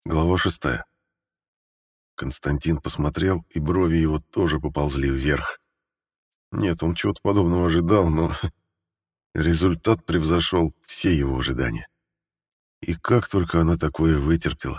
Глава 6. Константин посмотрел, и брови его тоже поползли вверх. Нет, он чего-то подобного ожидал, но результат превзошел все его ожидания. И как только она такое вытерпела.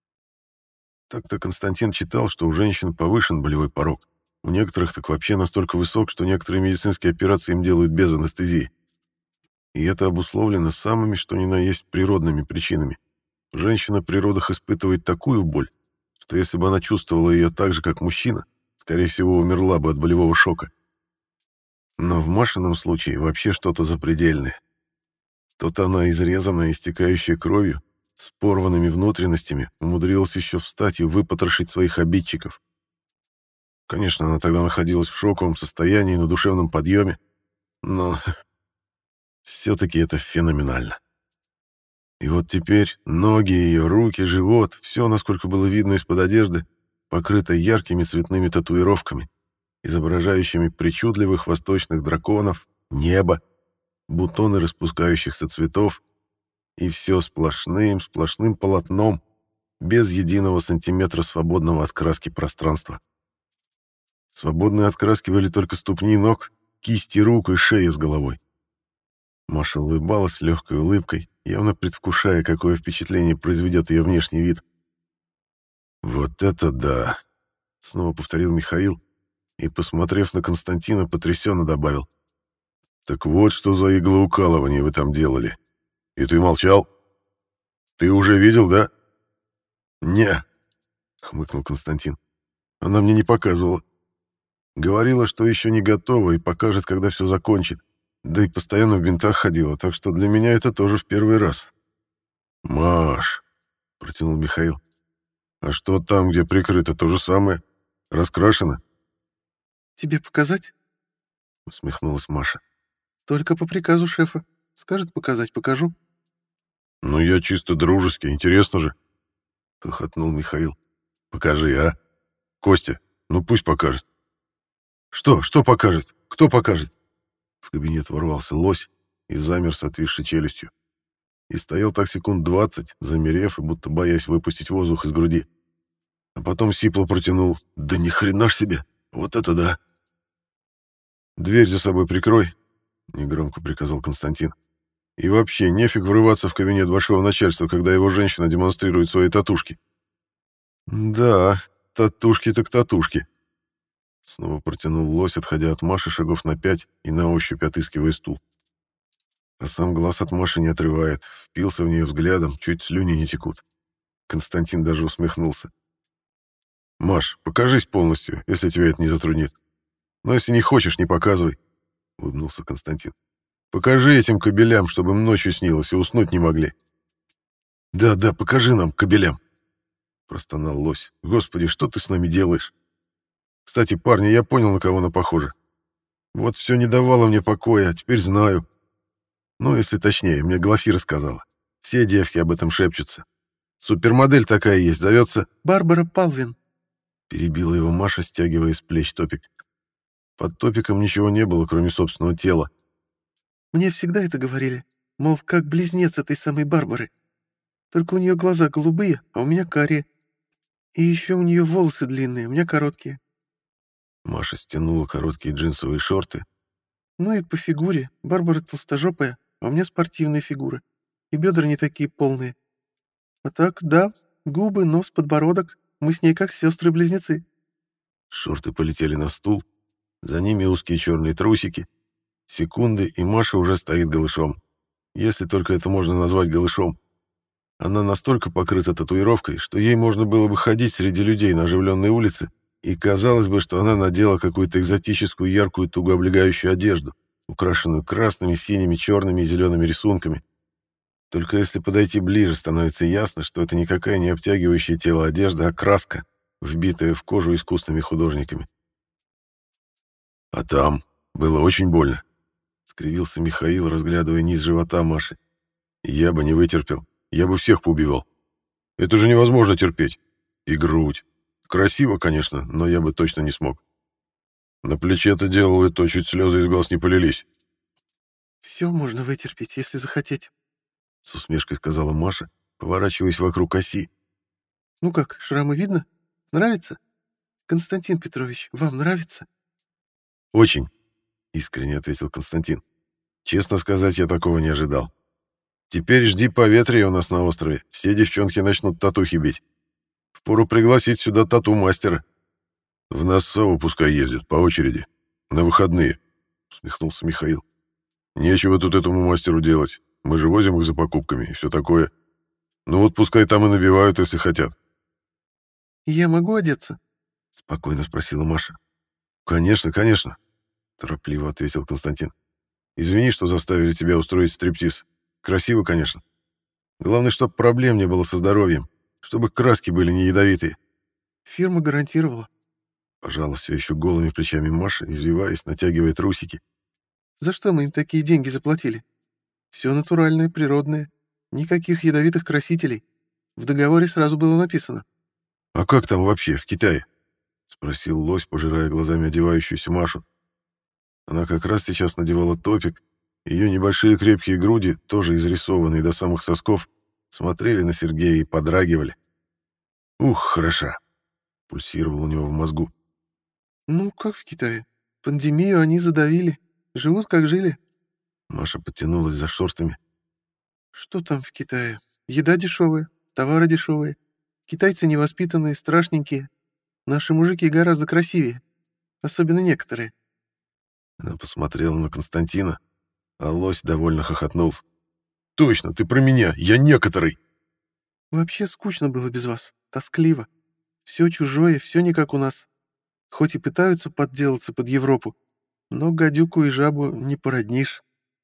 Так-то Константин читал, что у женщин повышен болевой порог. У некоторых так вообще настолько высок, что некоторые медицинские операции им делают без анестезии. И это обусловлено самыми, что ни на есть, природными причинами. Женщина при родах испытывает такую боль, что если бы она чувствовала ее так же, как мужчина, скорее всего, умерла бы от болевого шока. Но в Машином случае вообще что-то запредельное. Тут она, изрезанная, истекающая кровью, с порванными внутренностями, умудрилась еще встать и выпотрошить своих обидчиков. Конечно, она тогда находилась в шоковом состоянии, на душевном подъеме, но все-таки это феноменально. И вот теперь ноги ее, руки, живот, все, насколько было видно из-под одежды, покрыто яркими цветными татуировками, изображающими причудливых восточных драконов, небо, бутоны распускающихся цветов, и все сплошным полотном, без единого сантиметра свободного от краски пространства. Свободные от краски были только ступни ног, кисти рук и шея с головой. Маша улыбалась легкой улыбкой, явно предвкушая, какое впечатление произведет ее внешний вид. «Вот это да!» — снова повторил Михаил и, посмотрев на Константина, потрясенно добавил. «Так вот, что за иглоукалывание вы там делали. И ты молчал? Ты уже видел, да?» «Не», — хмыкнул Константин. «Она мне не показывала. Говорила, что еще не готова и покажет, когда все закончит. Да и постоянно в бинтах ходила, так что для меня это тоже в первый раз». «Маш», — протянул Михаил, — «а что там, где прикрыто, то же самое? Раскрашено?» «Тебе показать?» — усмехнулась Маша. «Только по приказу шефа. Скажет показать, покажу». «Ну, я чисто дружески, интересно же», — хохотнул Михаил. «Покажи, а? Костя, ну пусть покажет». «Что покажет? Кто покажет?» В кабинет ворвался лось и замер с отвисшей челюстью. И стоял так секунд 20, замерев и будто боясь выпустить воздух из груди. А потом сипло протянул: «Да ни хрена ж себе! Вот это да!» «Дверь за собой прикрой», — негромко приказал Константин. «И вообще, нефиг врываться в кабинет большого начальства, когда его женщина демонстрирует свои татушки». «Да, татушки так татушки», — снова протянул лось, отходя от Маши шагов на 5 и на ощупь отыскивая стул. А сам глаз от Маши не отрывает, впился в нее взглядом, чуть слюни не текут. Константин даже усмехнулся. «Маш, покажись полностью, если тебя это не затруднит. Но если не хочешь, не показывай», — улыбнулся Константин. «Покажи этим кобелям, чтобы им ночью снилось и уснуть не могли». «Да, покажи нам, кобелям», — простонал лось. «Господи, что ты с нами делаешь? Кстати, парни, я понял, на кого она похожа. Вот все не давало мне покоя, а теперь знаю. Ну, если точнее, мне Глафира сказала. Все девки об этом шепчутся. Супермодель такая есть, зовется...» «Барбара Палвин», — перебила его Маша, стягивая с плеч топик. Под топиком ничего не было, кроме собственного тела. «мне всегда это говорили. Мол, как близнец этой самой Барбары. Только у нее глаза голубые, а у меня карие. И еще у нее волосы длинные, у меня короткие. Маша стянула короткие джинсовые шорты. Ну и по фигуре. Барбара толстожопая, а у меня спортивная фигура. И бедра не такие полные. А так, да, губы, нос, подбородок. Мы с ней как сестры-близнецы». Шорты полетели на стул. За ними узкие черные трусики. Секунды, и Маша уже стоит голышом. Если только это можно назвать голышом. Она настолько покрыта татуировкой, что ей можно было бы ходить среди людей на оживленной улице, и казалось бы, что она надела какую-то экзотическую яркую туго облегающую одежду, украшенную красными, синими, черными и зелеными рисунками. Только если подойти ближе, становится ясно, что это никакая не обтягивающая тело одежда, а краска, вбитая в кожу искусными художниками. «А там было очень больно», — скривился Михаил, разглядывая низ живота Маши. «Я бы не вытерпел. Я бы всех поубивал. Это же невозможно терпеть. И грудь. Красиво, конечно, но я бы точно не смог. На плече ты делал, и то чуть слезы из глаз не полились», «Все можно вытерпеть, если захотеть». — с усмешкой сказала Маша, поворачиваясь вокруг оси. Ну как, шрамы видно? Нравится? Константин Петрович, вам нравится? «Очень», — искренне ответил Константин. «Честно сказать, я такого не ожидал. Теперь жди поветрия у нас на острове. Все девчонки начнут татухи бить. Впору пригласить сюда тату-мастера. В Нассау пускай ездят по очереди. На выходные», — усмехнулся Михаил. «Нечего тут этому мастеру делать. Мы же возим их за покупками и все такое. Ну вот пускай там и набивают, если хотят». Я могу одеться? Спокойно спросила Маша. «Конечно, конечно», — торопливо ответил Константин. «Извини, что заставили тебя устроить стриптиз. Красиво, конечно. Главное, чтобы проблем не было со здоровьем, чтобы краски были не ядовитые». Фирма гарантировала. Пожала все еще голыми плечами Маша, извиваясь, натягивая трусики. За что мы им такие деньги заплатили? Все натуральное, природное. Никаких ядовитых красителей. В договоре сразу было написано. «А как там вообще, в Китае?» — спросил лось, пожирая глазами одевающуюся Машу. Она как раз сейчас надевала топик, ее небольшие крепкие груди, тоже изрисованные до самых сосков, смотрели на Сергея и подрагивали. «Ух, хороша!» — пульсировал у него в мозгу. Ну, как в Китае? Пандемию они задавили. Живут, как жили. Маша подтянулась за шортами. Что там в Китае? Еда дешевая, товары дешевые. Китайцы невоспитанные, страшненькие. Наши мужики гораздо красивее. Особенно некоторые. Она посмотрела на Константина, а лось довольно хохотнул. «Точно, ты про меня, я некоторый!» Вообще скучно было без вас. Тоскливо. Все чужое, все не как у нас. Хоть и пытаются подделаться под Европу, но гадюку и жабу не породнишь.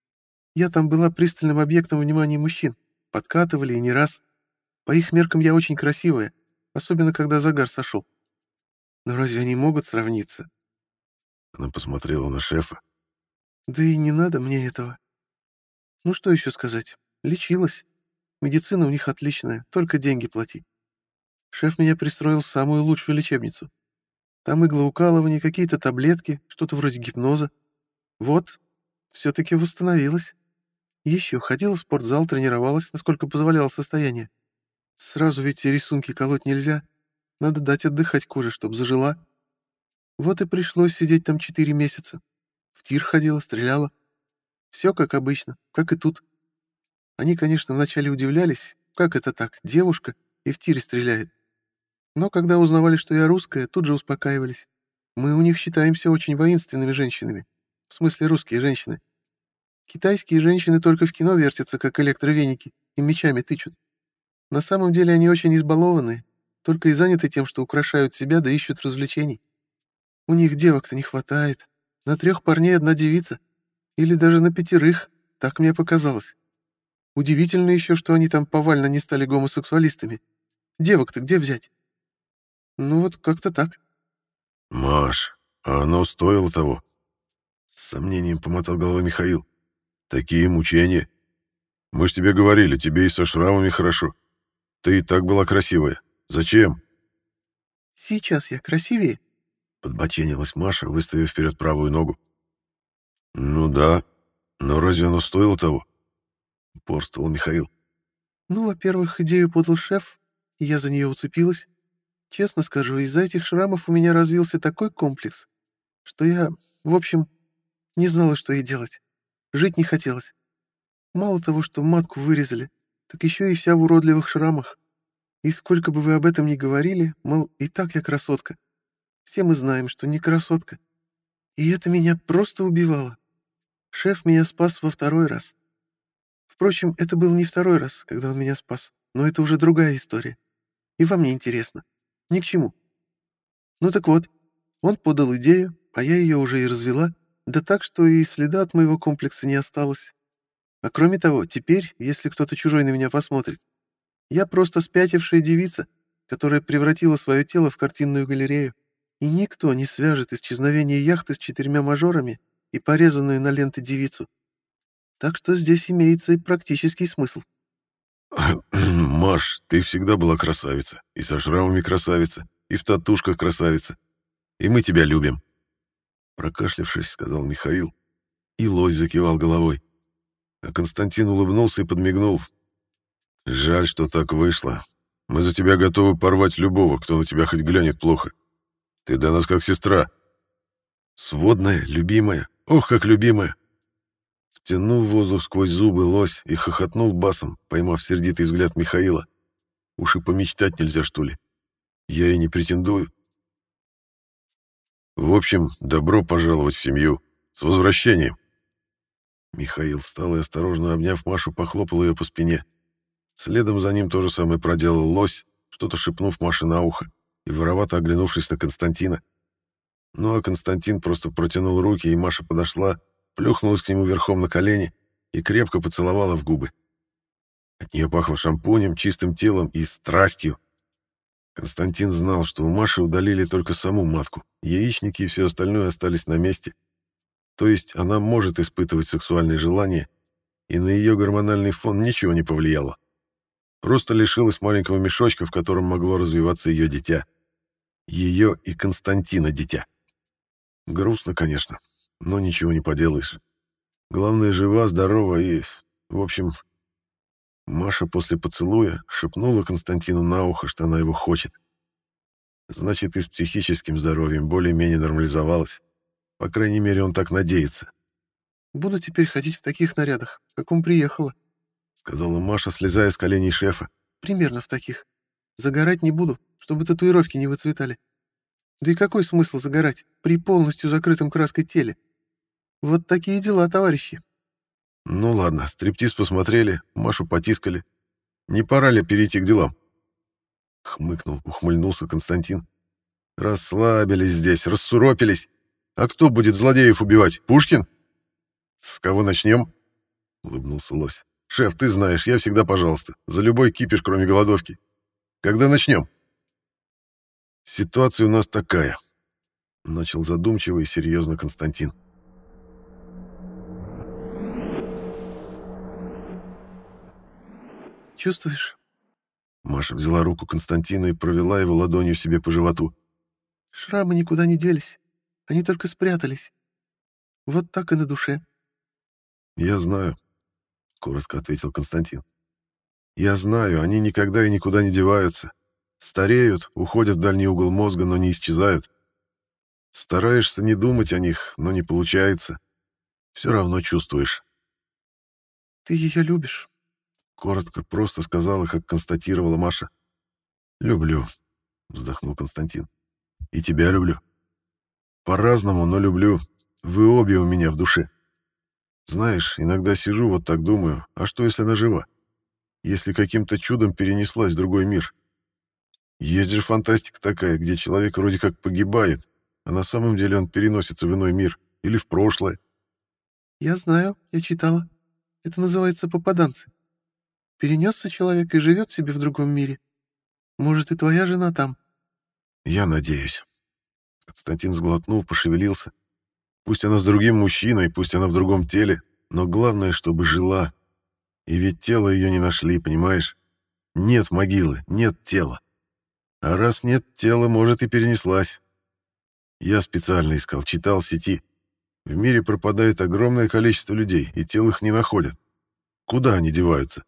Я там была пристальным объектом внимания мужчин. Подкатывали и не раз. По их меркам я очень красивая, особенно когда загар сошел. Но разве они могут сравниться? Она посмотрела на шефа. Да и не надо мне этого. Ну что еще сказать? Лечилась. Медицина у них отличная, только деньги плати. Шеф меня пристроил в самую лучшую лечебницу. Там иглоукалывание, какие-то таблетки, что-то вроде гипноза. Вот, все-таки восстановилась. Еще ходила в спортзал, тренировалась, насколько позволяло состояние. Сразу ведь рисунки колоть нельзя. Надо дать отдыхать коже, чтобы зажила. Вот и пришлось сидеть там 4 месяца. В тир ходила, стреляла. Все как обычно, как и тут. Они, конечно, вначале удивлялись, как это так, девушка и в тире стреляет. Но когда узнавали, что я русская, тут же успокаивались. Мы у них считаемся очень воинственными женщинами. В смысле, русские женщины. Китайские женщины только в кино вертятся, как электровеники, и мечами тычут. На самом деле они очень избалованные, только и заняты тем, что украшают себя да ищут развлечений. У них девок-то не хватает. На 3 парней 1 девица. Или даже на 5, так мне показалось. Удивительно еще, что они там повально не стали гомосексуалистами. Девок-то где взять? Ну вот как-то так. «Маш, а оно стоило того?» С сомнением помотал головой Михаил. «Такие мучения. Мы ж тебе говорили, тебе и со шрамами хорошо. Ты и так была красивая. Зачем?» Сейчас я красивее. Подбоченилась Маша, выставив вперед правую ногу. «Ну да, но разве оно стоило того?» Упорствовал Михаил. Ну, во-первых, идею подал шеф, и я за нее уцепилась. Честно скажу, из-за этих шрамов у меня развился такой комплекс, что я, в общем, не знала, что ей делать. Жить не хотелось. Мало того, что матку вырезали, так еще и вся в уродливых шрамах. И сколько бы вы об этом ни говорили, мол, и так я красотка. Все мы знаем, что не красотка. И это меня просто убивало. Шеф меня спас во 2-й раз. Впрочем, это был не 2-й раз, когда он меня спас, но это уже другая история. И вам не интересно. Ни к чему. Ну так вот, он подал идею, а я ее уже и развела, да так, что и следа от моего комплекса не осталось. А кроме того, теперь, если кто-то чужой на меня посмотрит, я просто спятившая девица, которая превратила свое тело в картинную галерею. И никто не свяжет исчезновение яхты с 4 мажорами и порезанную на ленты девицу. Так что здесь имеется и практический смысл. «Маш, ты всегда была красавица. И со шрамами красавица, и в татушках красавица. И мы тебя любим», — прокашлявшись, сказал Михаил. И лось закивал головой. А Константин улыбнулся и подмигнул. «Жаль, что так вышло. Мы за тебя готовы порвать любого, кто на тебя хоть глянет плохо. Ты для нас как сестра. Сводная, любимая. Ох, как любимая. Втянул воздух сквозь зубы лось и хохотнул басом, поймав сердитый взгляд Михаила. Уж и помечтать нельзя, что ли? Я и не претендую. В общем, добро пожаловать в семью. С возвращением. Михаил встал и, осторожно обняв Машу, похлопал ее по спине. Следом за ним то же самое проделал лось, что-то шепнув Маше на ухо и воровато оглянувшись на Константина. Ну а Константин просто протянул руки, и Маша подошла, плюхнулась к нему верхом на колени и крепко поцеловала в губы. От нее пахло шампунем, чистым телом и страстью. Константин знал, что у Маши удалили только саму матку, яичники и все остальное остались на месте. То есть она может испытывать сексуальные желания, и на ее гормональный фон ничего не повлияло. Просто лишилась маленького мешочка, в котором могло развиваться ее дитя. Ее и Константина дитя. Грустно, конечно, но ничего не поделаешь. Главное, жива, здорова и... В общем, Маша после поцелуя шепнула Константину на ухо, что она его хочет. Значит, и с психическим здоровьем более-менее нормализовалась. По крайней мере, он так надеется. «Буду теперь ходить в таких нарядах, в каком приехала», — сказала Маша, слезая с коленей шефа. «примерно в таких. Загорать не буду, чтобы татуировки не выцветали. Да и какой смысл загорать при полностью закрытом краской теле? Вот такие дела, товарищи». Ну ладно, стриптиз посмотрели, Машу потискали. Не пора ли перейти к делам? Хмыкнул, ухмыльнулся Константин. Расслабились здесь, рассуропились. А кто будет злодеев убивать? Пушкин? С кого начнем? Улыбнулся лось. Шеф, ты знаешь, я всегда пожалуйста. За любой кипиш, кроме голодовки. Когда начнем? Ситуация у нас такая. Начал задумчиво и серьезно Константин. «Чувствуешь?» Маша взяла руку Константина и провела его ладонью себе по животу. «Шрамы никуда не делись. Они только спрятались. Вот так и на душе». «Я знаю», — коротко ответил Константин. «Я знаю, они никогда и никуда не деваются. Стареют, уходят в дальний угол мозга, но не исчезают. Стараешься не думать о них, но не получается. Все равно чувствуешь». «Ты ее любишь?» Коротко, просто сказала, как констатировала Маша. «Люблю», — вздохнул Константин. «И тебя люблю. По-разному, но люблю. Вы обе у меня в душе. Знаешь, иногда сижу вот так думаю, а что, если она жива? Если каким-то чудом перенеслась в другой мир? Есть же фантастика такая, где человек вроде как погибает, а на самом деле он переносится в иной мир или в прошлое». «Я знаю, я читала. Это называется попаданцы. Перенесся человек и живет себе в другом мире. Может, и твоя жена там?» «Я надеюсь». Константин сглотнул, пошевелился. Пусть она с другим мужчиной, пусть она в другом теле, но главное, чтобы жила. И ведь тело ее не нашли, понимаешь? Нет могилы, нет тела. А раз нет тела, может, и перенеслась. Я специально искал, читал в сети. В мире пропадает огромное количество людей, и тел их не находят. Куда они деваются?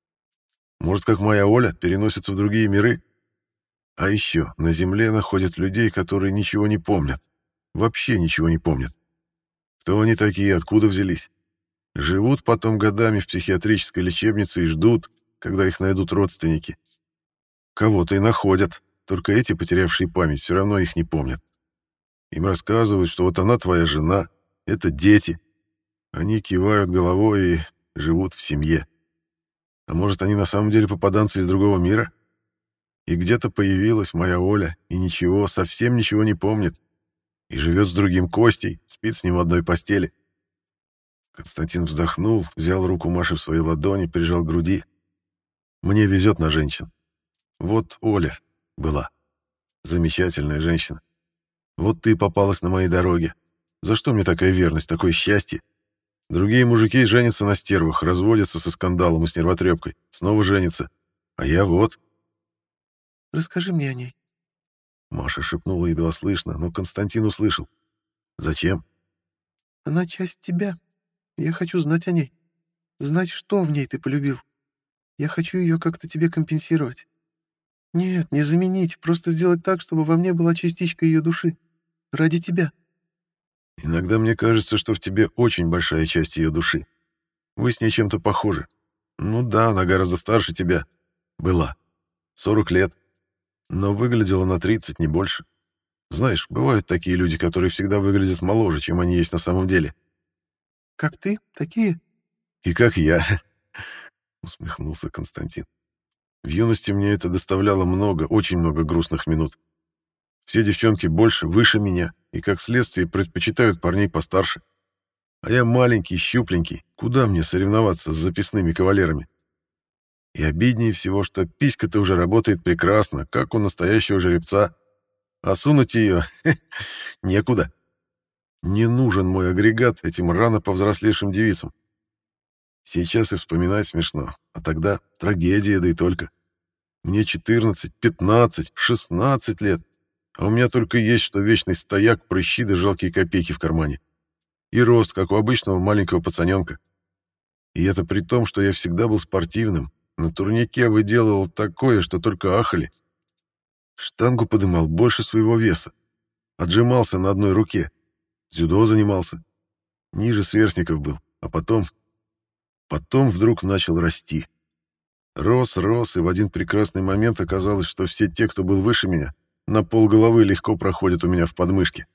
Может, как моя Оля, переносятся в другие миры? А еще на Земле находят людей, которые ничего не помнят. Вообще ничего не помнят. Кто они такие, откуда взялись? Живут потом годами в психиатрической лечебнице и ждут, когда их найдут родственники. Кого-то и находят, только эти, потерявшие память, все равно их не помнят. Им рассказывают, что вот она твоя жена, это дети. Они кивают головой и живут в семье. А может, они на самом деле попаданцы из другого мира? И где-то появилась моя Оля, и ничего, совсем ничего не помнит. И живет с другим Костей, спит с ним в одной постели. Константин вздохнул, взял руку Маши в свои ладони, прижал к груди. Мне везет на женщин. Вот Оля была. Замечательная женщина. Вот ты попалась на моей дороге. За что мне такая верность, такое счастье? Другие мужики женятся на стервах, разводятся со скандалом и с нервотрепкой, снова женятся. А я вот... «Расскажи мне о ней». Маша шепнула едва слышно, но Константин услышал. Зачем? «Она часть тебя. Я хочу знать о ней. Знать, что в ней ты полюбил. Я хочу ее как-то тебе компенсировать. Нет, не заменить, просто сделать так, чтобы во мне была частичка ее души. Ради тебя. Иногда мне кажется, что в тебе очень большая часть ее души. Вы с ней чем-то похожи. Ну да, она гораздо старше тебя. Была. 40 лет. Но выглядела на 30, не больше. Знаешь, бывают такие люди, которые всегда выглядят моложе, чем они есть на самом деле. Как ты? Такие? И как я, усмехнулся Константин. В юности мне это доставляло много, очень много грустных минут. Все девчонки больше, выше меня, и как следствие предпочитают парней постарше. А я маленький, щупленький, куда мне соревноваться с записными кавалерами? И обиднее всего, что писька-то уже работает прекрасно, как у настоящего жеребца, а сунуть ее некуда. Не нужен мой агрегат этим рано повзрослевшим девицам. Сейчас и вспоминать смешно, а тогда трагедия, да и только. Мне 14, 15, 16 лет, а у меня только есть что вечный стояк, прыщи да жалкие копейки в кармане. И рост, как у обычного маленького пацаненка. И это при том, что я всегда был спортивным. На турнике выделывал такое, что только ахали. Штангу подымал больше своего веса. Отжимался на одной руке. Дзюдо занимался. Ниже сверстников был. А потом вдруг начал расти. Рос, рос, и в один прекрасный момент оказалось, что все те, кто был выше меня, на полголовы легко проходят у меня в подмышке.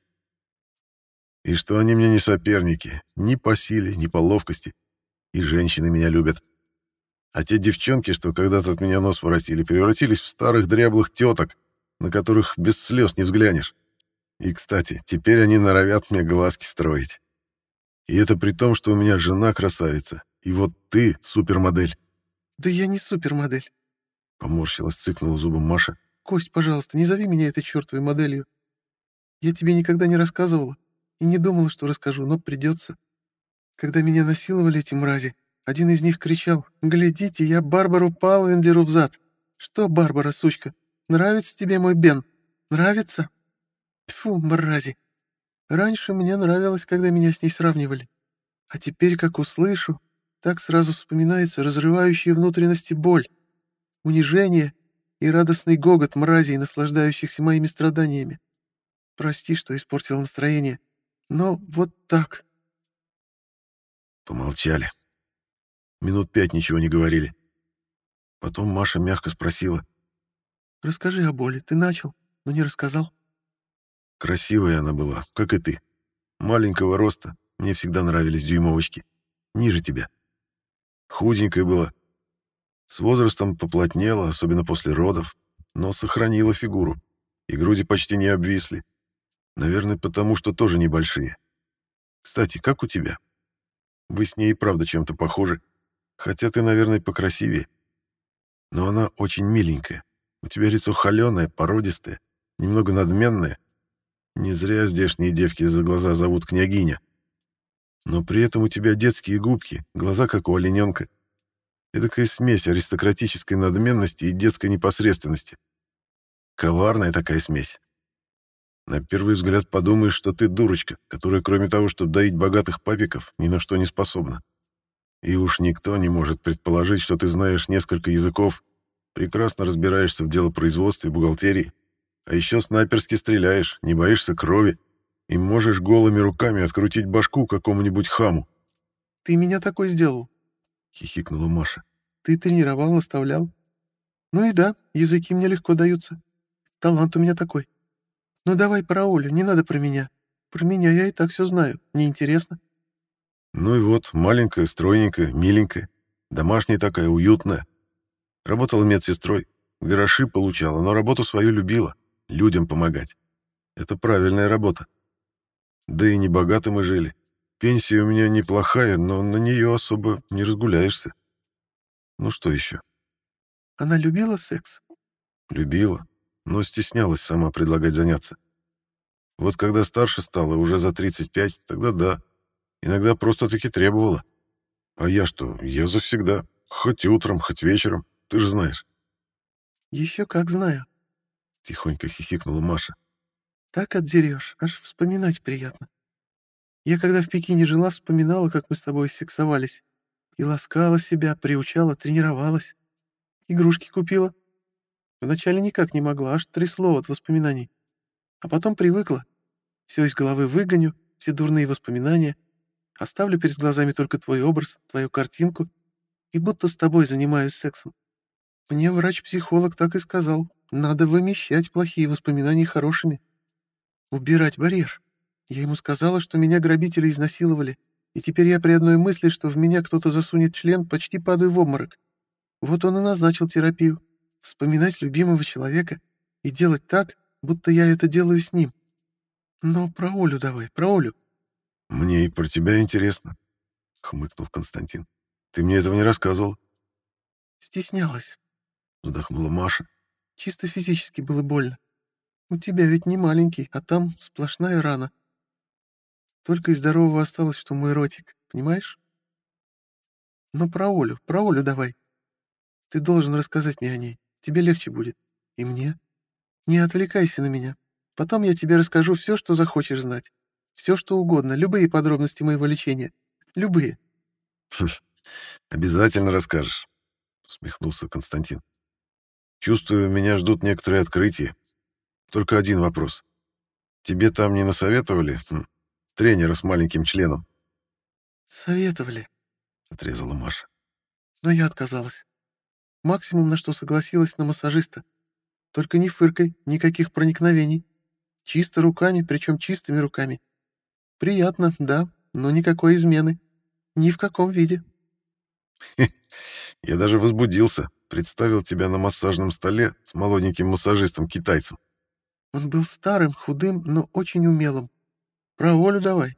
И что они мне не соперники, ни по силе, ни по ловкости. И женщины меня любят. А те девчонки, что когда-то от меня нос воротили, превратились в старых дряблых теток, на которых без слез не взглянешь. И, кстати, теперь они норовят мне глазки строить. И это при том, что у меня жена красавица, и вот ты супермодель. Да я не супермодель. Поморщилась, цыкнула зубом Маша. Кость, пожалуйста, не зови меня этой чертовой моделью. Я тебе никогда не рассказывала и не думала, что расскажу, но придется. Когда меня насиловали эти мрази, один из них кричал: «Глядите, я Барбару Палвендеру взад! Что, Барбара, сучка, нравится тебе мой Бен? Нравится?» Тьфу, мрази! Раньше мне нравилось, когда меня с ней сравнивали. А теперь, как услышу, так сразу вспоминается разрывающая внутренности боль, унижение и радостный гогот мразей, наслаждающихся моими страданиями. Прости, что испортил настроение, но вот так. Помолчали. Минут 5 ничего не говорили. Потом Маша мягко спросила. Расскажи о боли, ты начал, но не рассказал. Красивая она была, как и ты. Маленького роста, мне всегда нравились дюймовочки. Ниже тебя. Худенькая была. С возрастом поплотнела, особенно после родов, но сохранила фигуру. И груди почти не обвисли. Наверное, потому что тоже небольшие. Кстати, как у тебя? Вы с ней и правда чем-то похожи. Хотя ты, наверное, покрасивее. Но она очень миленькая. У тебя лицо холеное, породистое, немного надменное. Не зря здешние девки за глаза зовут княгиня. Но при этом у тебя детские губки, глаза как у олененка. Эдакая смесь аристократической надменности и детской непосредственности. Коварная такая смесь. На первый взгляд подумаешь, что ты дурочка, которая кроме того, что доить богатых папиков, ни на что не способна. И уж никто не может предположить, что ты знаешь несколько языков, прекрасно разбираешься в делопроизводстве и бухгалтерии, а еще снайперски стреляешь, не боишься крови и можешь голыми руками открутить башку какому-нибудь хаму. Ты меня такой сделал. — хихикнула Маша. Ты тренировал, наставлял. Ну и да, языки мне легко даются. Талант у меня такой. Ну давай про Олю, не надо про меня. Про меня я и так все знаю. Мне интересно. Ну и вот, маленькая, стройненькая, миленькая, домашняя такая, уютная. Работала медсестрой, гроши получала, но работу свою любила, людям помогать. Это правильная работа. Да и не богато мы жили. Пенсия у меня неплохая, но на нее особо не разгуляешься. Ну что еще? Она любила секс? Любила, но стеснялась сама предлагать заняться. Вот когда старше стала, уже за 35, тогда да. Иногда просто-таки требовала. А я что, я завсегда. Хоть утром, хоть вечером, ты же знаешь. Еще как знаю. Тихонько хихикнула Маша. Так отдерешь, аж вспоминать приятно. Я когда в Пекине жила, вспоминала, как мы с тобой сексовались. И ласкала себя, приучала, тренировалась. Игрушки купила. Вначале никак не могла, аж трясло от воспоминаний. А потом привыкла. Все из головы выгоню, все дурные воспоминания. Оставлю перед глазами только твой образ, твою картинку, и будто с тобой занимаюсь сексом. Мне врач-психолог так и сказал. Надо вымещать плохие воспоминания хорошими. Убирать барьер. Я ему сказала, что меня грабители изнасиловали, и теперь я при одной мысли, что в меня кто-то засунет член, почти падаю в обморок. Вот он и назначил терапию. Вспоминать любимого человека и делать так, будто я это делаю с ним. Но про Олю давай, про Олю. «Мне и про тебя интересно», — хмыкнул Константин. «Ты мне этого не рассказывал», Стеснялась. — вздохнула Маша. Чисто физически было больно. У тебя ведь не маленький, а там сплошная рана. Только из здорового осталось, что мой ротик, понимаешь? Но про Олю давай. Ты должен рассказать мне о ней. Тебе легче будет. И мне. Не отвлекайся на меня. Потом я тебе расскажу все, что захочешь знать. Все, что угодно, любые подробности моего лечения. Любые. «Обязательно расскажешь», — усмехнулся Константин. «Чувствую, меня ждут некоторые открытия. Только один вопрос. Тебе там не насоветовали тренера с маленьким членом?» Советовали, — отрезала Маша. но я отказалась. Максимум, на что согласилась, на массажиста. Только не фыркой, никаких проникновений. Чисто руками, причем чистыми руками. Приятно, да, но никакой измены. Ни в каком виде. Я даже возбудился, представил тебя на массажном столе с молоденьким массажистом-китайцем. Он был старым, худым, но очень умелым. Про Олю давай.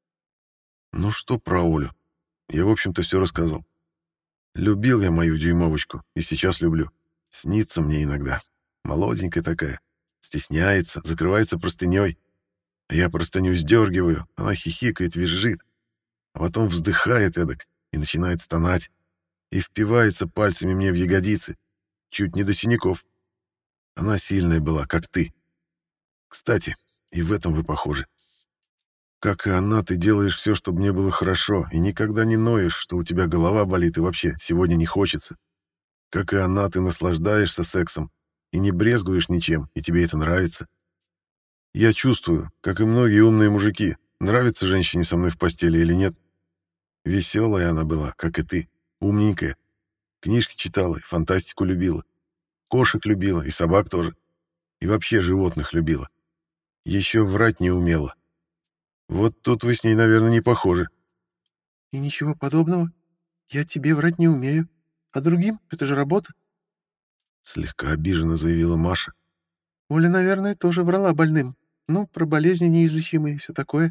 Ну что про Олю? Я, в общем-то, все рассказал. Любил я мою дюймовочку и сейчас люблю. Снится мне иногда. Молоденькая такая. Стесняется, закрывается простыней. А я простыню сдергиваю, она хихикает, визжит. А потом вздыхает эдак и начинает стонать. И впивается пальцами мне в ягодицы. Чуть не до синяков. Она сильная была, как ты. Кстати, и в этом вы похожи. Как и она, ты делаешь все, чтобы мне было хорошо, и никогда не ноешь, что у тебя голова болит и вообще сегодня не хочется. Как и она, ты наслаждаешься сексом и не брезгуешь ничем, и тебе это нравится. Я чувствую, как и многие умные мужики, нравится женщине со мной в постели или нет. Веселая она была, как и ты, умненькая. Книжки читала и фантастику любила. Кошек любила и собак тоже. И вообще животных любила. Еще врать не умела. Вот тут вы с ней, наверное, не похожи. И ничего подобного. Я тебе врать не умею. А другим это же работа. Слегка обиженно заявила Маша. Оля, наверное, тоже врала больным. Ну, про болезни неизлечимые и все такое.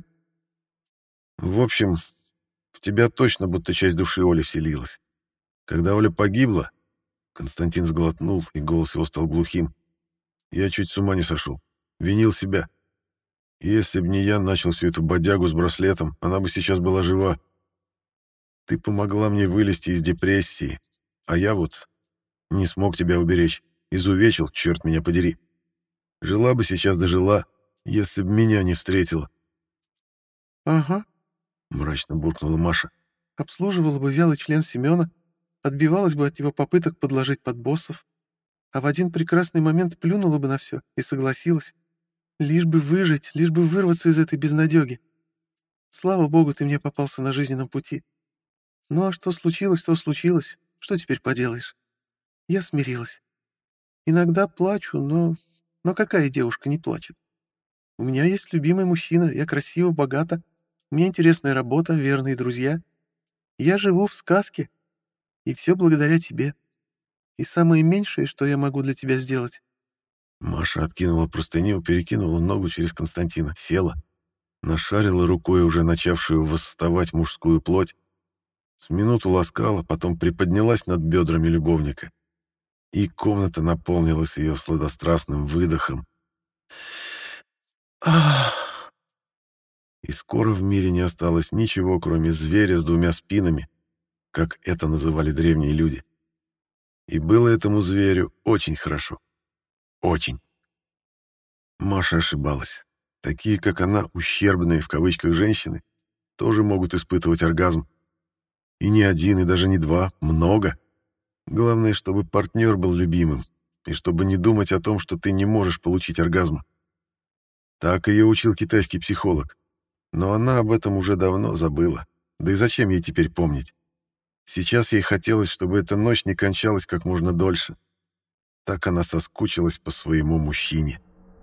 В общем, в тебя точно будто часть души Оли вселилась. Когда Оля погибла, Константин сглотнул, и голос его стал глухим. Я чуть с ума не сошел. Винил себя. Если б не я начал всю эту бодягу с браслетом, она бы сейчас была жива. Ты помогла мне вылезти из депрессии, а я вот не смог тебя уберечь. Изувечил, черт меня подери. Жила бы сейчас дожила, если б меня не встретила. Ага, Мрачно буркнула Маша. обслуживала бы вялый член Семена, отбивалась бы от его попыток подложить под боссов, а в один прекрасный момент плюнула бы на все и согласилась. Лишь бы выжить, лишь бы вырваться из этой безнадеги. Слава богу, ты мне попался на жизненном пути. Ну а что случилось, то случилось. Что теперь поделаешь? Я смирилась. Иногда плачу, но... Но какая девушка не плачет? У меня есть любимый мужчина, я красива, богата, у меня интересная работа, верные друзья. Я живу в сказке, и все благодаря тебе. И самое меньшее, что я могу для тебя сделать... Маша откинула простыню, перекинула ногу через Константина, села, нашарила рукой уже начавшую восставать мужскую плоть, с минуту ласкала, потом приподнялась над бедрами любовника, и комната наполнилась ее сладострастным выдохом. Ах! И скоро в мире не осталось ничего, кроме зверя с двумя спинами, как это называли древние люди. И было этому зверю очень хорошо. Очень. Маша ошибалась. Такие, как она, ущербные в кавычках женщины, тоже могут испытывать оргазм. И не один, и даже не два, много. Главное, чтобы партнер был любимым, и чтобы не думать о том, что ты не можешь получить оргазма. Так ее учил китайский психолог. Но она об этом уже давно забыла. Да и зачем ей теперь помнить? Сейчас ей хотелось, чтобы эта ночь не кончалась как можно дольше. Так она соскучилась по своему мужчине.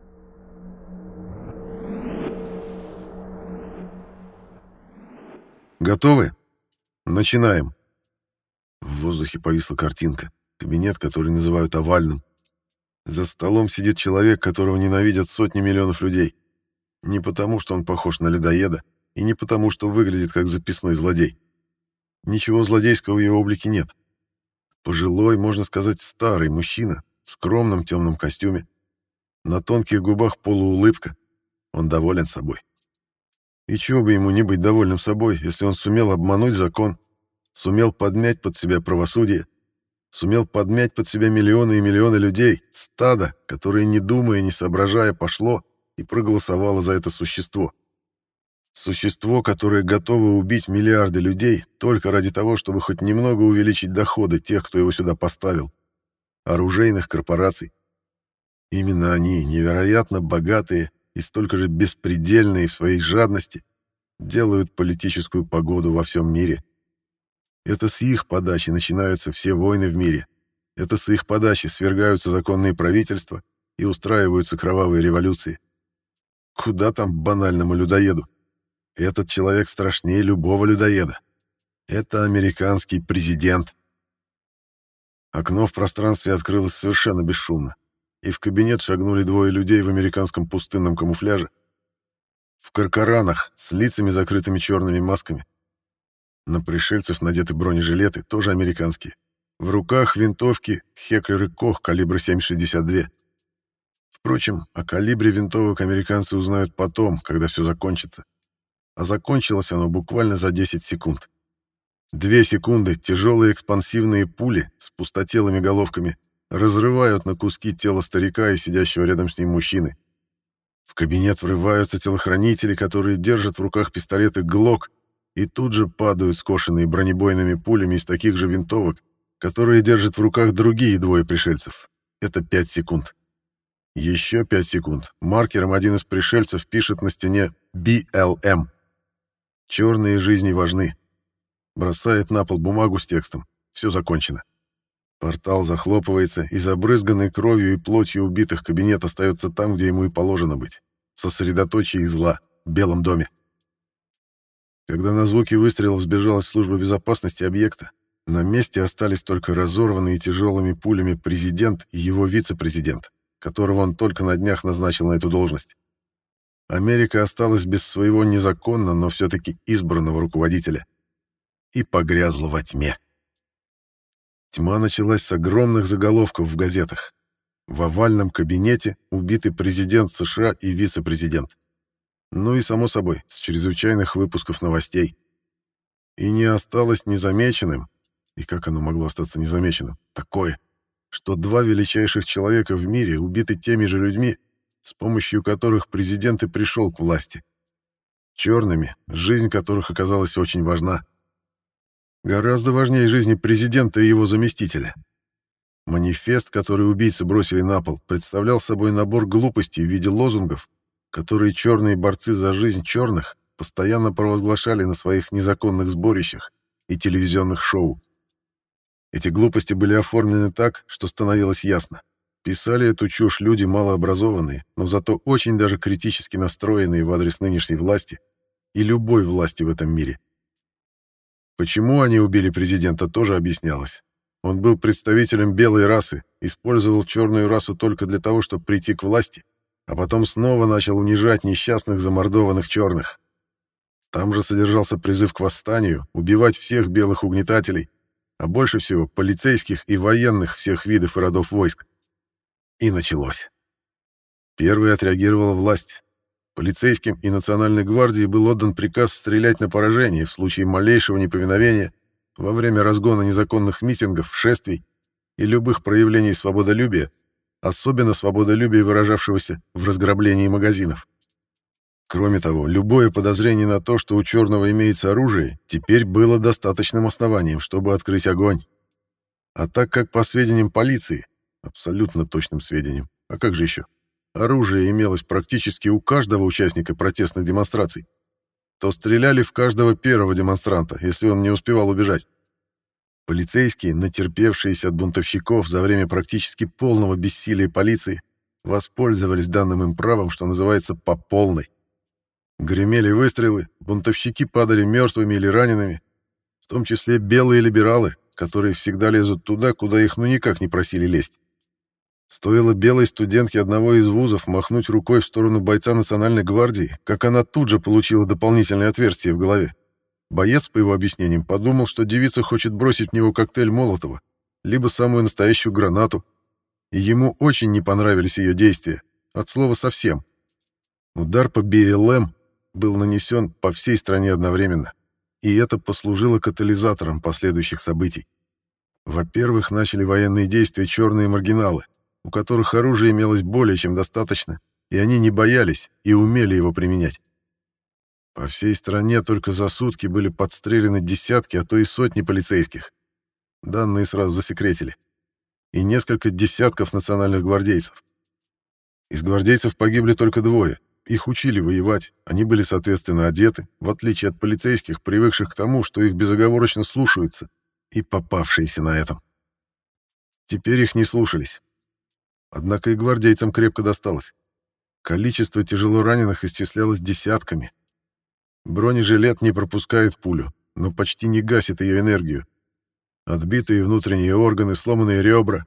Готовы? Начинаем. В воздухе повисла картинка. Кабинет, который называют овальным. За столом сидит человек, которого ненавидят сотни миллионов людей. Не потому, что он похож на людоеда, и не потому, что выглядит как записной злодей. Ничего злодейского в его облике нет. Пожилой, можно сказать, старый мужчина в скромном темном костюме. На тонких губах полуулыбка. Он доволен собой. И чего бы ему не быть довольным собой, если он сумел обмануть закон, сумел подмять под себя правосудие, сумел подмять под себя миллионы и миллионы людей, стадо, которое, не думая, не соображая, пошло и проголосовало за это существо. Существо, которое готово убить миллиарды людей только ради того, чтобы хоть немного увеличить доходы тех, кто его сюда поставил. Оружейных корпораций. Именно они, невероятно богатые и столько же беспредельные в своей жадности, делают политическую погоду во всем мире. Это с их подачи начинаются все войны в мире. Это с их подачи свергаются законные правительства и устраиваются кровавые революции. Куда там банальному людоеду? Этот человек страшнее любого людоеда. Это американский президент. Окно в пространстве открылось совершенно бесшумно, и в кабинет шагнули двое людей в американском пустынном камуфляже, в каркаранах с лицами, закрытыми черными масками. На пришельцев надеты бронежилеты, тоже американские. В руках винтовки Хеклер и Кох калибра 7,62. Впрочем, о калибре винтовок американцы узнают потом, когда все закончится. А закончилось оно буквально за 10 секунд. 2 секунды тяжелые экспансивные пули с пустотелыми головками разрывают на куски тело старика и сидящего рядом с ним мужчины. В кабинет врываются телохранители, которые держат в руках пистолеты «Глок», и тут же падают скошенные бронебойными пулями из таких же винтовок, которые держат в руках другие двое пришельцев. Это 5 секунд. Еще 5 секунд. Маркером один из пришельцев пишет на стене «BLM». Черные жизни важны. Бросает на пол бумагу с текстом. Все закончено. Портал захлопывается, и забрызганный кровью и плотью убитых кабинет остается там, где ему и положено быть. В сосредоточии зла, в Белом доме. Когда на звуки выстрелов сбежалась служба безопасности объекта, на месте остались только разорванные тяжелыми пулями президент и его вице-президент, которого он только на днях назначил на эту должность. Америка осталась без своего незаконно, но все-таки избранного руководителя. И погрязла во тьме. Тьма началась с огромных заголовков в газетах. В овальном кабинете убиты президент США и вице-президент. Ну и, само собой, с чрезвычайных выпусков новостей. И не осталось незамеченным, и как оно могло остаться незамеченным, такое, что два величайших человека в мире убиты теми же людьми, с помощью которых президент и пришел к власти. Черными, жизнь которых оказалась очень важна. Гораздо важнее жизни президента и его заместителя. Манифест, который убийцы бросили на пол, представлял собой набор глупостей в виде лозунгов, которые черные борцы за жизнь черных постоянно провозглашали на своих незаконных сборищах и телевизионных шоу. Эти глупости были оформлены так, что становилось ясно. Писали эту чушь люди малообразованные, но зато очень даже критически настроенные в адрес нынешней власти и любой власти в этом мире. Почему они убили президента, тоже объяснялось. Он был представителем белой расы, использовал черную расу только для того, чтобы прийти к власти, а потом снова начал унижать несчастных замордованных черных. Там же содержался призыв к восстанию, убивать всех белых угнетателей, а больше всего полицейских и военных всех видов и родов войск. И началось. Первой отреагировала власть. Полицейским и Национальной гвардии был отдан приказ стрелять на поражение в случае малейшего неповиновения во время разгона незаконных митингов, шествий и любых проявлений свободолюбия, особенно свободолюбия, выражавшегося в разграблении магазинов. Кроме того, любое подозрение на то, что у черного имеется оружие, теперь было достаточным основанием, чтобы открыть огонь. А так как, по сведениям полиции, абсолютно точным сведениям. А как же еще? Оружие имелось практически у каждого участника протестных демонстраций. То стреляли в каждого первого демонстранта, если он не успевал убежать. Полицейские, натерпевшиеся от бунтовщиков за время практически полного бессилия полиции, воспользовались данным им правом, что называется, по полной. Гремели выстрелы, бунтовщики падали мертвыми или ранеными, в том числе белые либералы, которые всегда лезут туда, куда их ну никак не просили лезть. Стоило белой студентке одного из вузов махнуть рукой в сторону бойца Национальной гвардии, как она тут же получила дополнительное отверстие в голове. Боец, по его объяснениям, подумал, что девица хочет бросить в него коктейль Молотова, либо самую настоящую гранату, и ему очень не понравились ее действия, от слова совсем. Удар по БЛМ был нанесен по всей стране одновременно, и это послужило катализатором последующих событий. Во-первых, начали военные действия черные маргиналы, у которых оружия имелось более чем достаточно, и они не боялись и умели его применять. По всей стране только за сутки были подстрелены десятки, а то и сотни полицейских. Данные сразу засекретили. И несколько десятков национальных гвардейцев. Из гвардейцев погибли только двое. Их учили воевать, они были, соответственно, одеты, в отличие от полицейских, привыкших к тому, что их безоговорочно слушаются, и попавшиеся на этом. Теперь их не слушались. Однако и гвардейцам крепко досталось. Количество тяжелораненых исчислялось десятками. Бронежилет не пропускает пулю, но почти не гасит ее энергию. Отбитые внутренние органы, сломанные ребра.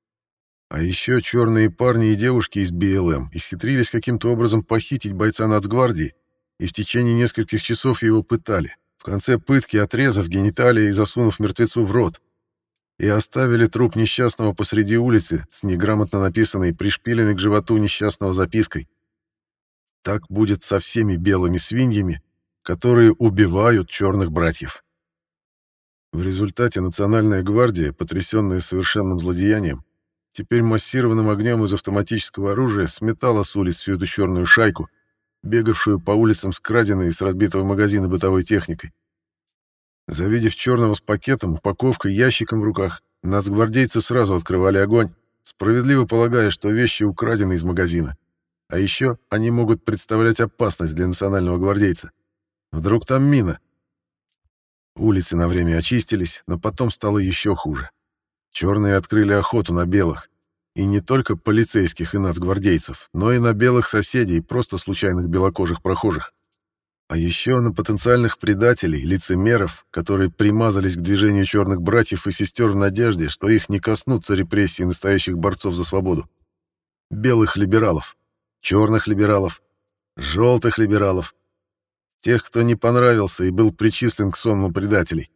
А еще черные парни и девушки из БЛМ исхитрились каким-то образом похитить бойца нацгвардии и в течение нескольких часов его пытали, в конце пытки отрезав гениталии и засунув мертвецу в рот. И оставили труп несчастного посреди улицы с неграмотно написанной, пришпиленной к животу несчастного запиской. Так будет со всеми белыми свиньями, которые убивают черных братьев. В результате Национальная гвардия, потрясенная совершенным злодеянием, теперь массированным огнем из автоматического оружия сметала с улиц всю эту черную шайку, бегавшую по улицам с краденой и с разбитого магазина бытовой техникой. Завидев черного с пакетом, упаковкой, ящиком в руках, нацгвардейцы сразу открывали огонь, справедливо полагая, что вещи украдены из магазина. А еще они могут представлять опасность для национального гвардейца. Вдруг там мина? Улицы на время очистились, но потом стало еще хуже. Черные открыли охоту на белых. И не только полицейских и нацгвардейцев, но и на белых соседей и просто случайных белокожих прохожих. А еще на потенциальных предателей, лицемеров, которые примазались к движению черных братьев и сестер в надежде, что их не коснутся репрессии настоящих борцов за свободу. Белых либералов, черных либералов, желтых либералов. Тех, кто не понравился и был причислен к сонму предателей.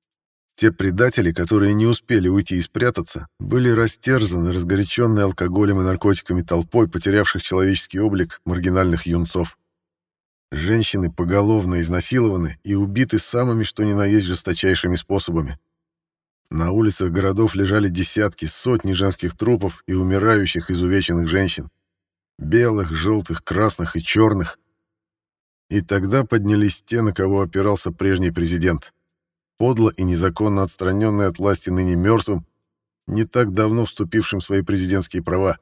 Те предатели, которые не успели уйти и спрятаться, были растерзаны разгоряченной алкоголем и наркотиками толпой потерявших человеческий облик маргинальных юнцов. Женщины поголовно изнасилованы и убиты самыми что ни на есть жесточайшими способами. На улицах городов лежали десятки, сотни женских трупов и умирающих изувеченных женщин. Белых, желтых, красных и черных. И тогда поднялись те, на кого опирался прежний президент. Подло и незаконно отстраненный от власти ныне мертвым, не так давно вступившим в свои президентские права.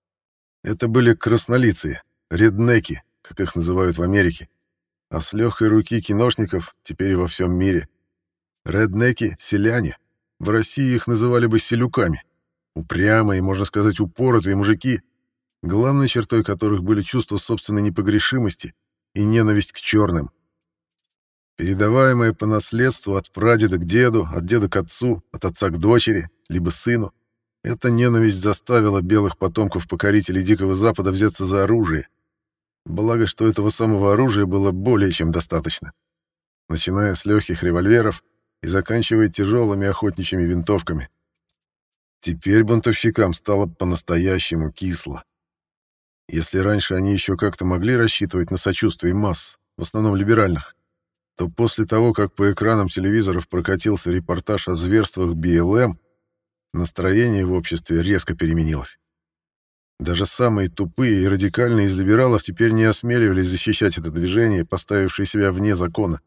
Это были краснолицые, реднеки, как их называют в Америке, а с легкой руки киношников теперь и во всем мире. Реднеки — селяне. В России их называли бы селюками. Упрямые, можно сказать, упоротые мужики, главной чертой которых были чувство собственной непогрешимости и ненависть к черным. Передаваемая по наследству от прадеда к деду, от деда к отцу, от отца к дочери, либо сыну, эта ненависть заставила белых потомков покорителей Дикого Запада взяться за оружие. Благо, что этого самого оружия было более чем достаточно. Начиная с легких револьверов и заканчивая тяжелыми охотничьими винтовками. Теперь бунтовщикам стало по-настоящему кисло. Если раньше они еще как-то могли рассчитывать на сочувствие масс, в основном либеральных, то после того, как по экранам телевизоров прокатился репортаж о зверствах БЛМ, настроение в обществе резко переменилось. Даже самые тупые и радикальные из либералов теперь не осмеливались защищать это движение, поставившее себя вне закона.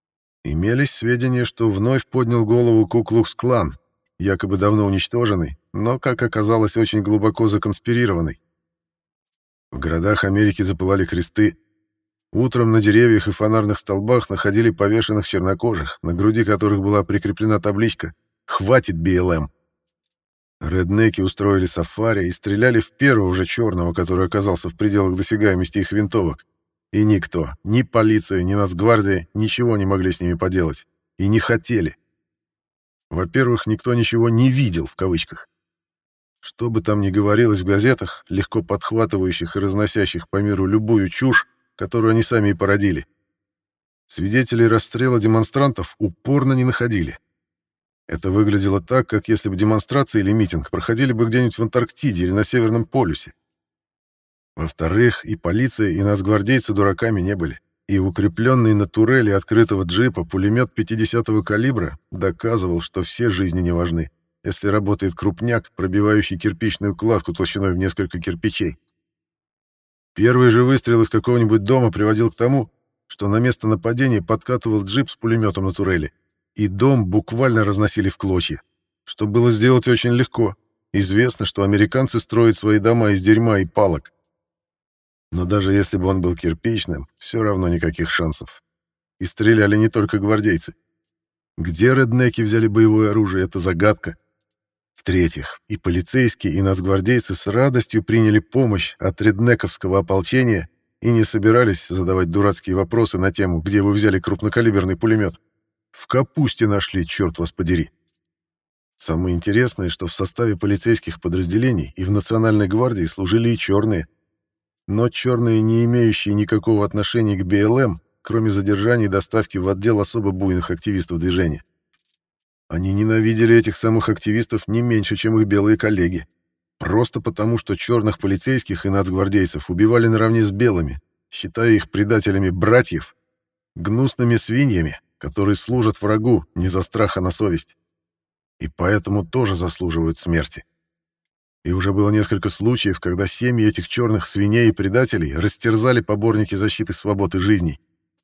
Имелись сведения, что вновь поднял голову Ку-Клукс-Клан, якобы давно уничтоженный, но, как оказалось, очень глубоко законспирированной. В городах Америки запылали кресты. Утром на деревьях и фонарных столбах находили повешенных чернокожих, на груди которых была прикреплена табличка «Хватит БЛМ». Реднеки устроили сафари и стреляли в первого же черного, который оказался в пределах досягаемости их винтовок. И никто, ни полиция, ни Нацгвардия, ничего не могли с ними поделать. И не хотели. Во-первых, никто ничего «не видел», в кавычках. Что бы там ни говорилось в газетах, легко подхватывающих и разносящих по миру любую чушь, которую они сами и породили. Свидетелей расстрела демонстрантов упорно не находили. Это выглядело так, как если бы демонстрация или митинг проходили бы где-нибудь в Антарктиде или на Северном полюсе. Во-вторых, и полиция, и нацгвардейцы дураками не были. И укрепленный на турели открытого джипа пулемет 50-го калибра доказывал, что все жизни не важны, если работает крупняк, пробивающий кирпичную кладку толщиной в несколько кирпичей. Первый же выстрел из какого-нибудь дома приводил к тому, что на место нападения подкатывал джип с пулеметом на турели, и дом буквально разносили в клочья, что было сделать очень легко. Известно, что американцы строят свои дома из дерьма и палок. Но даже если бы он был кирпичным, все равно никаких шансов. И стреляли не только гвардейцы. Где реднеки взяли боевое оружие, это загадка. В-третьих, и полицейские, и нацгвардейцы с радостью приняли помощь от реднековского ополчения и не собирались задавать дурацкие вопросы на тему, где вы взяли крупнокалиберный пулемет. В капусте нашли, черт вас подери. Самое интересное, что в составе полицейских подразделений и в Национальной гвардии служили и черные. Но черные, не имеющие никакого отношения к БЛМ, кроме задержания и доставки в отдел особо буйных активистов движения. Они ненавидели этих самых активистов не меньше, чем их белые коллеги. Просто потому, что черных полицейских и нацгвардейцев убивали наравне с белыми, считая их предателями братьев, гнусными свиньями, которые служат врагу не за страх, а на совесть. И поэтому тоже заслуживают смерти. И уже было несколько случаев, когда семьи этих черных свиней и предателей растерзали поборники защиты свободы жизни.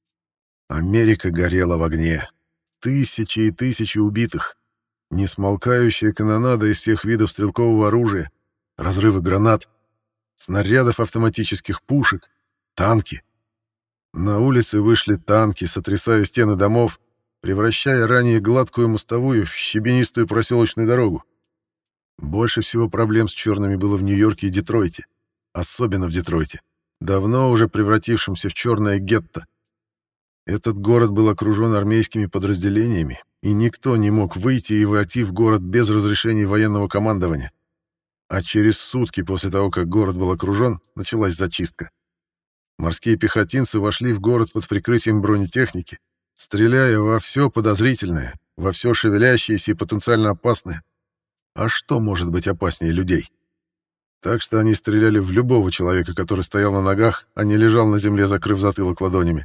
Америка горела в огне. Тысячи и тысячи убитых. Несмолкающая канонада из всех видов стрелкового оружия, разрывы гранат, снарядов автоматических пушек, танки. На улицы вышли танки, сотрясая стены домов, превращая ранее гладкую мостовую в щебенистую проселочную дорогу. Больше всего проблем с черными было в Нью-Йорке и Детройте. Особенно в Детройте, давно уже превратившемся в черное гетто. Этот город был окружен армейскими подразделениями, и никто не мог выйти и войти в город без разрешения военного командования. А через сутки после того, как город был окружен, началась зачистка. Морские пехотинцы вошли в город под прикрытием бронетехники, стреляя во все подозрительное, во все шевелящееся и потенциально опасное. А что может быть опаснее людей? Так что они стреляли в любого человека, который стоял на ногах, а не лежал на земле, закрыв затылок ладонями.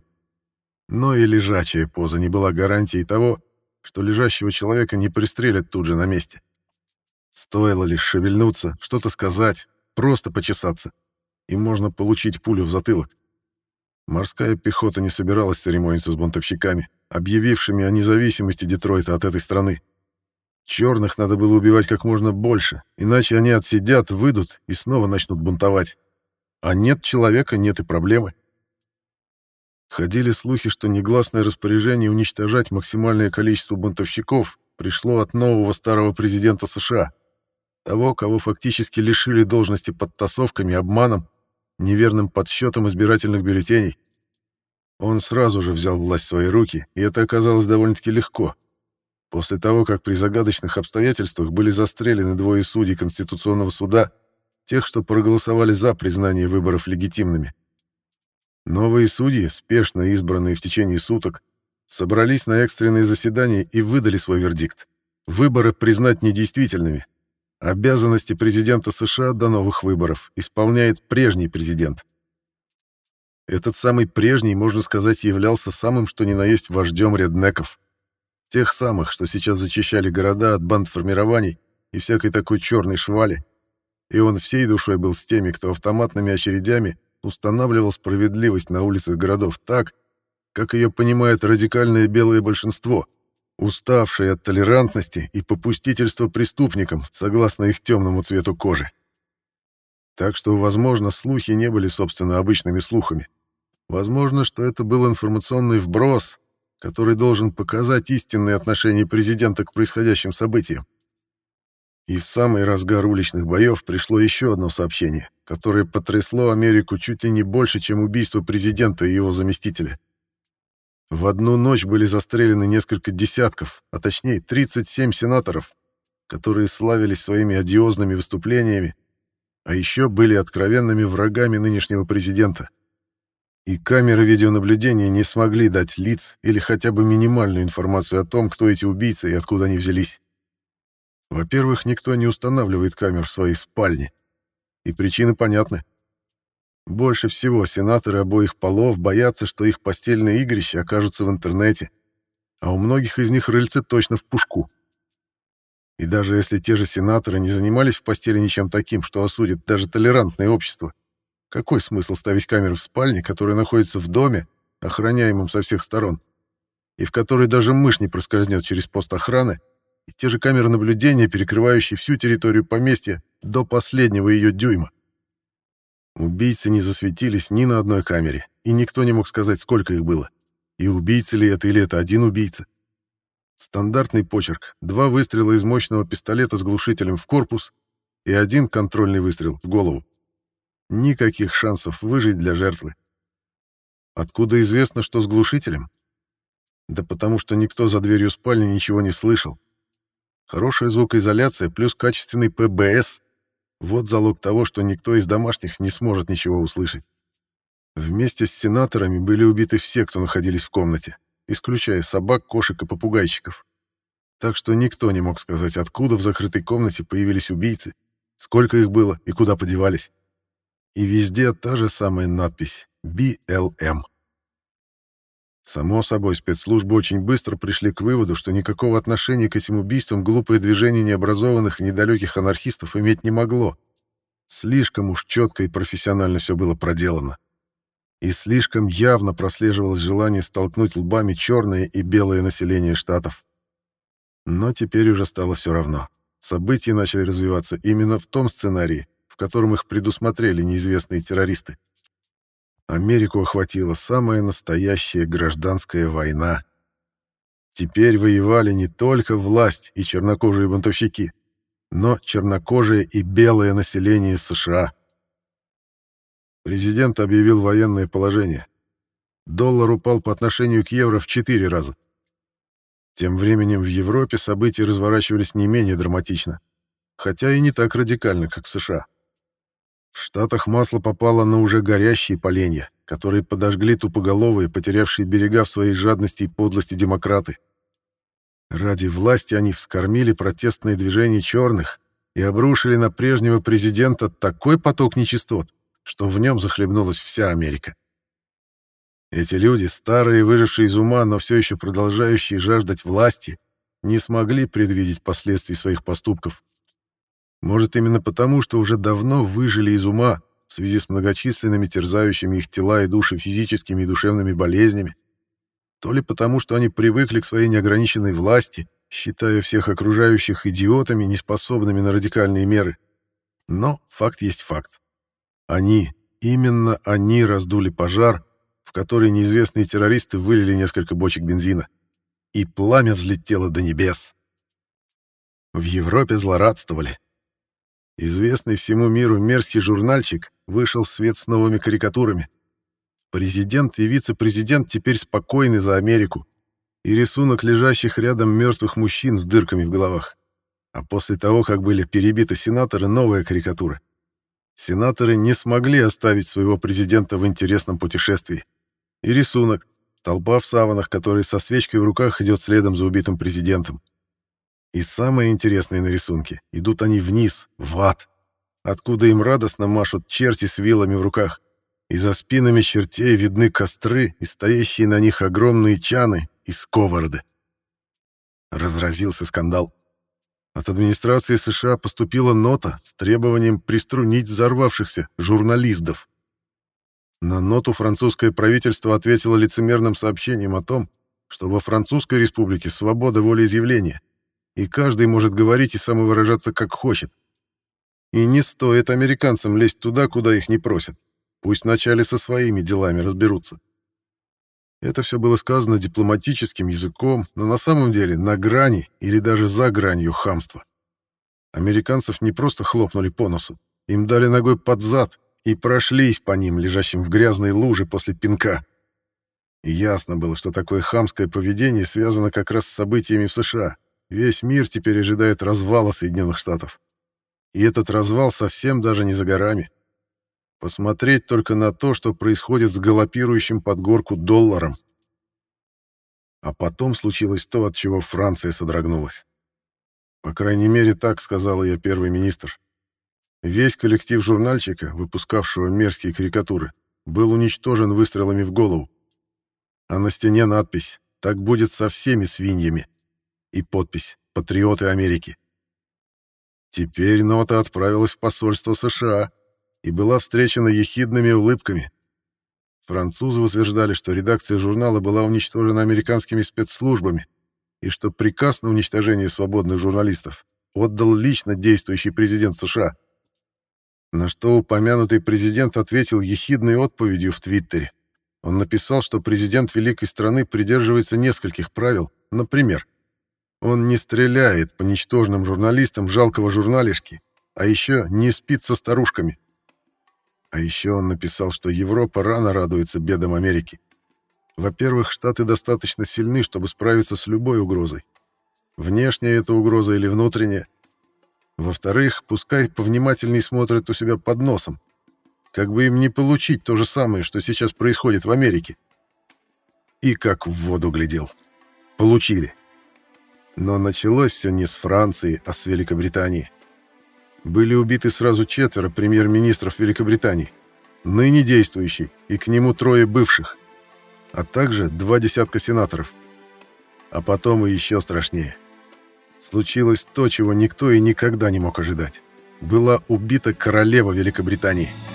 Но и лежачая поза не была гарантией того, что лежащего человека не пристрелят тут же на месте. Стоило лишь шевельнуться, что-то сказать, просто почесаться, и можно получить пулю в затылок. Морская пехота не собиралась церемониться с бунтовщиками, объявившими о независимости Детройта от этой страны. Черных надо было убивать как можно больше, иначе они отсидят, выйдут и снова начнут бунтовать. А нет человека, нет и проблемы. Ходили слухи, что негласное распоряжение уничтожать максимальное количество бунтовщиков пришло от нового старого президента США, того, кого фактически лишили должности подтасовками, обманом, неверным подсчетом избирательных бюллетеней. Он сразу же взял власть в свои руки, и это оказалось довольно-таки легко. После того, как при загадочных обстоятельствах были застрелены двое судей Конституционного суда, тех, что проголосовали за признание выборов легитимными. Новые судьи, спешно избранные в течение суток, собрались на экстренное заседание и выдали свой вердикт. Выборы признать недействительными. Обязанности президента США до новых выборов исполняет прежний президент. Этот самый прежний, можно сказать, являлся самым что ни на есть вождем реднеков. Тех самых, что сейчас зачищали города от бандформирований и всякой такой черной швали. И он всей душой был с теми, кто автоматными очередями устанавливал справедливость на улицах городов так, как ее понимает радикальное белое большинство, уставшие от толерантности и попустительства преступникам, согласно их темному цвету кожи. Так что, возможно, слухи не были, собственно, обычными слухами. Возможно, что это был информационный вброс, который должен показать истинные отношения президента к происходящим событиям. И в самый разгар уличных боев пришло еще одно сообщение, которое потрясло Америку чуть ли не больше, чем убийство президента и его заместителя. В одну ночь были застрелены несколько десятков, а точнее 37 сенаторов, которые славились своими одиозными выступлениями, а еще были откровенными врагами нынешнего президента. И камеры видеонаблюдения не смогли дать лиц или хотя бы минимальную информацию о том, кто эти убийцы и откуда они взялись. Во-первых, никто не устанавливает камер в своей спальне. И причины понятны. Больше всего сенаторы обоих полов боятся, что их постельные игрища окажутся в интернете, а у многих из них рыльце точно в пушку. И даже если те же сенаторы не занимались в постели ничем таким, что осудит даже толерантное общество, какой смысл ставить камеры в спальне, которая находится в доме, охраняемом со всех сторон, и в которой даже мышь не проскользнет через пост охраны, и те же камеры наблюдения, перекрывающие всю территорию поместья до последнего ее дюйма? Убийцы не засветились ни на одной камере, и никто не мог сказать, сколько их было. И убийца ли это, или это один убийца. Стандартный почерк: 2 выстрела из мощного пистолета с глушителем в корпус и 1 контрольный выстрел в голову. Никаких шансов выжить для жертвы. Откуда известно, что с глушителем? Да потому что никто за дверью спальни ничего не слышал. Хорошая звукоизоляция плюс качественный ПБС — вот залог того, что никто из домашних не сможет ничего услышать. Вместе с сенаторами были убиты все, кто находились в комнате, исключая собак, кошек и попугайчиков. Так что никто не мог сказать, откуда в закрытой комнате появились убийцы, сколько их было и куда подевались. И везде та же самая надпись BLM. Само собой, спецслужбы очень быстро пришли к выводу, что никакого отношения к этим убийствам глупое движение необразованных и недалеких анархистов иметь не могло. Слишком уж четко и профессионально все было проделано. И слишком явно прослеживалось желание столкнуть лбами черное и белое население штатов. Но теперь уже стало все равно. События начали развиваться именно в том сценарии, в котором их предусмотрели неизвестные террористы. Америку охватила самая настоящая гражданская война. Теперь воевали не только власть и чернокожие бунтовщики, но чернокожее и белое население США. Президент объявил военное положение. Доллар упал по отношению к евро в 4 раза. Тем временем в Европе события разворачивались не менее драматично, хотя и не так радикально, как в США. В Штатах масло попало на уже горящие поленья, которые подожгли тупоголовые, потерявшие берега в своей жадности и подлости демократы. Ради власти они вскормили протестные движения черных и обрушили на прежнего президента такой поток нечистот, что в нем захлебнулась вся Америка. Эти люди, старые, выжившие из ума, но все еще продолжающие жаждать власти, не смогли предвидеть последствий своих поступков. Может, именно потому, что уже давно выжили из ума в связи с многочисленными терзающими их тела и души физическими и душевными болезнями, то ли потому, что они привыкли к своей неограниченной власти, считая всех окружающих идиотами, неспособными на радикальные меры. Но факт есть факт. Именно они раздули пожар, в который неизвестные террористы вылили несколько бочек бензина. И пламя взлетело до небес. В Европе злорадствовали. Известный всему миру мерзкий журнальчик вышел в свет с новыми карикатурами. Президент и вице-президент теперь спокойны за Америку. И рисунок лежащих рядом мертвых мужчин с дырками в головах. А после того, как были перебиты сенаторы, новая карикатура. Сенаторы не смогли оставить своего президента в интересном путешествии. И рисунок — толпа в саванах, которая со свечкой в руках идет следом за убитым президентом. И самое интересное на рисунке — идут они вниз, в ад, откуда им радостно машут черти с вилами в руках, и за спинами чертей видны костры и стоящие на них огромные чаны и сковороды. Разразился скандал. От администрации США поступила нота с требованием приструнить взорвавшихся журналистов. На ноту французское правительство ответило лицемерным сообщением о том, что во Французской республике свобода волеизъявления, и каждый может говорить и самовыражаться как хочет. И не стоит американцам лезть туда, куда их не просят. Пусть вначале со своими делами разберутся. Это все было сказано дипломатическим языком, но на самом деле на грани или даже за гранью хамства. Американцев не просто хлопнули по носу, им дали ногой под зад и прошлись по ним, лежащим в грязной луже после пинка. И ясно было, что такое хамское поведение связано как раз с событиями в США. Весь мир теперь ожидает развала Соединенных Штатов. И этот развал совсем даже не за горами. Посмотреть только на то, что происходит с галопирующим под горку долларом. А потом случилось то, от чего Франция содрогнулась. По крайней мере, так сказал ее первый министр. Весь коллектив журнальчика, выпускавшего мерзкие карикатуры, был уничтожен выстрелами в голову. А на стене надпись «Так будет со всеми свиньями» и подпись «Патриоты Америки». Теперь нота отправилась в посольство США и была встречена ехидными улыбками. Французы утверждали, что редакция журнала была уничтожена американскими спецслужбами и что приказ на уничтожение свободных журналистов отдал лично действующий президент США. На что упомянутый президент ответил ехидной отповедью в Твиттере. Он написал, что президент великой страны придерживается нескольких правил. Например, он не стреляет по ничтожным журналистам жалкого журналишки, а еще не спит со старушками. А еще он написал, что Европа рано радуется бедам Америки. Во-первых, Штаты достаточно сильны, чтобы справиться с любой угрозой. Внешняя это угроза или внутренняя. Во-вторых, пускай повнимательней смотрят у себя под носом. Как бы им не получить то же самое, что сейчас происходит в Америке. И как в воду глядел. Получили. Но началось все не с Франции, а с Великобритании. Были убиты сразу 4 премьер-министров Великобритании, ныне действующий, и к нему 3 бывших, а также 20 сенаторов. А потом и еще страшнее. Случилось то, чего никто и никогда не мог ожидать. Была убита королева Великобритании.